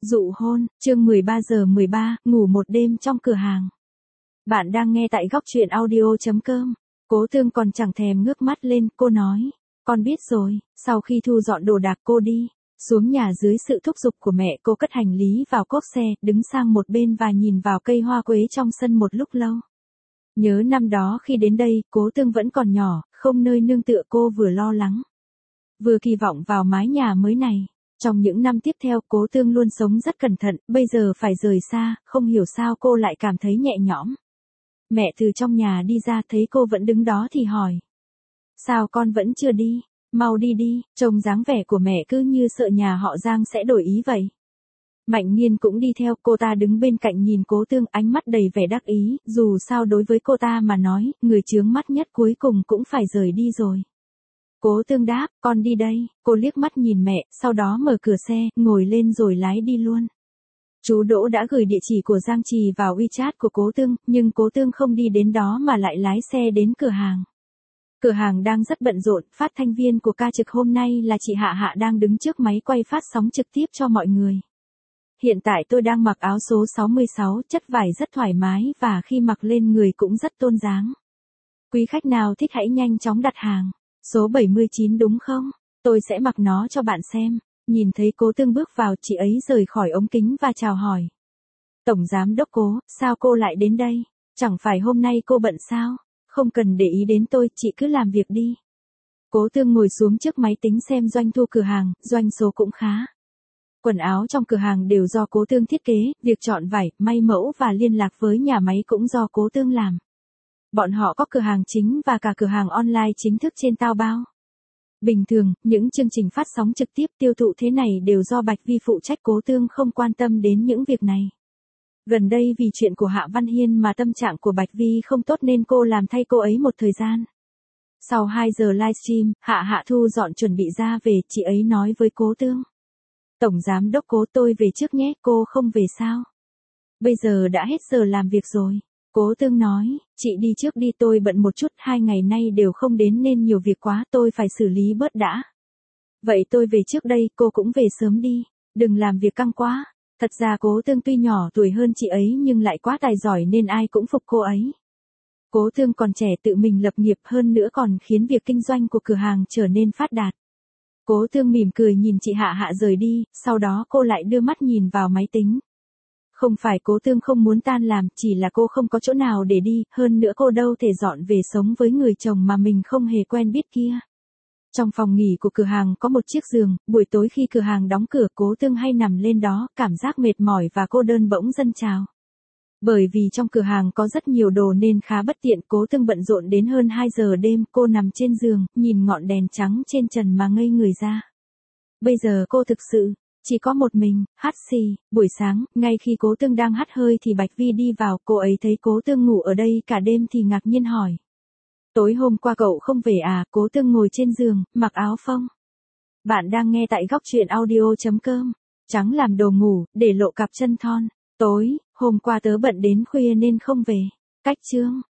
Dụ hôn, chương 13:13, ngủ một đêm trong cửa hàng. Bạn đang nghe tại góc truyện audio.com. Cố Tương còn chẳng thèm ngước mắt lên, cô nói, con biết rồi. Sau khi thu dọn đồ đạc cô đi xuống nhà dưới sự thúc giục của mẹ, cô cất hành lý vào cốp xe, đứng sang một bên và nhìn vào cây hoa quế trong sân một lúc lâu. Nhớ năm đó khi đến đây, Cố Tương vẫn còn nhỏ, không nơi nương tựa, cô vừa lo lắng, vừa kỳ vọng vào mái nhà mới này. Trong những năm tiếp theo, Cố Tương luôn sống rất cẩn thận, bây giờ phải rời xa, không hiểu sao cô lại cảm thấy nhẹ nhõm. Mẹ từ trong nhà đi ra thấy cô vẫn đứng đó thì hỏi. Sao con vẫn chưa đi? Mau đi đi, trông dáng vẻ của mẹ cứ như sợ nhà họ Giang sẽ đổi ý vậy. Mạnh Nghiên cũng đi theo, cô ta đứng bên cạnh nhìn Cố Tương, ánh mắt đầy vẻ đắc ý, dù sao đối với cô ta mà nói, người chướng mắt nhất cuối cùng cũng phải rời đi rồi. Cố Tương đáp, con đi đây. Cô liếc mắt nhìn mẹ, sau đó mở cửa xe, ngồi lên rồi lái đi luôn. Chú Đỗ đã gửi địa chỉ của Giang Trì vào WeChat của Cố Tương, nhưng Cố Tương không đi đến đó mà lại lái xe đến cửa hàng. Cửa hàng đang rất bận rộn, phát thanh viên của ca trực hôm nay là chị Hạ Hạ đang đứng trước máy quay phát sóng trực tiếp cho mọi người. Hiện tại tôi đang mặc áo số 66, chất vải rất thoải mái và khi mặc lên người cũng rất tôn dáng. Quý khách nào thích hãy nhanh chóng đặt hàng. Số 79 đúng không? Tôi sẽ mặc nó cho bạn xem. Nhìn thấy Cố Tương bước vào, chị ấy rời khỏi ống kính và chào hỏi. Tổng giám đốc Cố, sao cô lại đến đây? Chẳng phải hôm nay cô bận sao? Không cần để ý đến tôi, chị cứ làm việc đi. Cố Tương ngồi xuống trước máy tính xem doanh thu cửa hàng, doanh số cũng khá. Quần áo trong cửa hàng đều do Cố Tương thiết kế, việc chọn vải, may mẫu và liên lạc với nhà máy cũng do Cố Tương làm. Bọn họ có cửa hàng chính và cả cửa hàng online chính thức trên Taobao. Bình thường, những chương trình phát sóng trực tiếp tiêu thụ thế này đều do Bạch Vi phụ trách, Cố Tương không quan tâm đến những việc này. Gần đây vì chuyện của Hạ Văn Hiên mà tâm trạng của Bạch Vi không tốt nên cô làm thay cô ấy một thời gian. Sau 2 giờ livestream, Hạ Hạ thu dọn chuẩn bị ra về, chị ấy nói với Cố Tương. Tổng giám đốc Cố, tôi về trước nhé, cô không về sao? Bây giờ đã hết giờ làm việc rồi. Cố Tương nói, chị đi trước đi, tôi bận một chút, 2 ngày nay đều không đến nên nhiều việc quá, tôi phải xử lý bớt đã. Vậy tôi về trước đây, cô cũng về sớm đi, đừng làm việc căng quá. Thật ra Cố Tương tuy nhỏ tuổi hơn chị ấy nhưng lại quá tài giỏi nên ai cũng phục cô ấy. Cố Tương còn trẻ, tự mình lập nghiệp, hơn nữa còn khiến việc kinh doanh của cửa hàng trở nên phát đạt. Cố Tương mỉm cười nhìn chị Hạ Hạ rời đi, sau đó cô lại đưa mắt nhìn vào máy tính. Không phải Cố Tương không muốn tan làm, chỉ là cô không có chỗ nào để đi, hơn nữa cô đâu thể dọn về sống với người chồng mà mình không hề quen biết kia. Trong phòng nghỉ của cửa hàng có một chiếc giường, buổi tối khi cửa hàng đóng cửa, Cố Tương hay nằm lên đó, cảm giác mệt mỏi và cô đơn bỗng dâng trào. Bởi vì trong cửa hàng có rất nhiều đồ nên khá bất tiện, Cố Tương bận rộn đến hơn 2 giờ đêm, cô nằm trên giường, nhìn ngọn đèn trắng trên trần mà ngây người ra. Bây giờ cô thực sự chỉ có một mình, hắt xì. Buổi sáng, ngay khi Cố Tương đang hắt hơi thì Bạch Vi đi vào, cô ấy thấy Cố Tương ngủ ở đây cả đêm thì ngạc nhiên hỏi. Tối hôm qua cậu không về à? Cố Tương ngồi trên giường, mặc áo phông. Bạn đang nghe tại góc truyện audio.com. Trắng làm đồ ngủ, để lộ cặp chân thon. Tối hôm qua tớ bận đến khuya nên không về. Cách chương.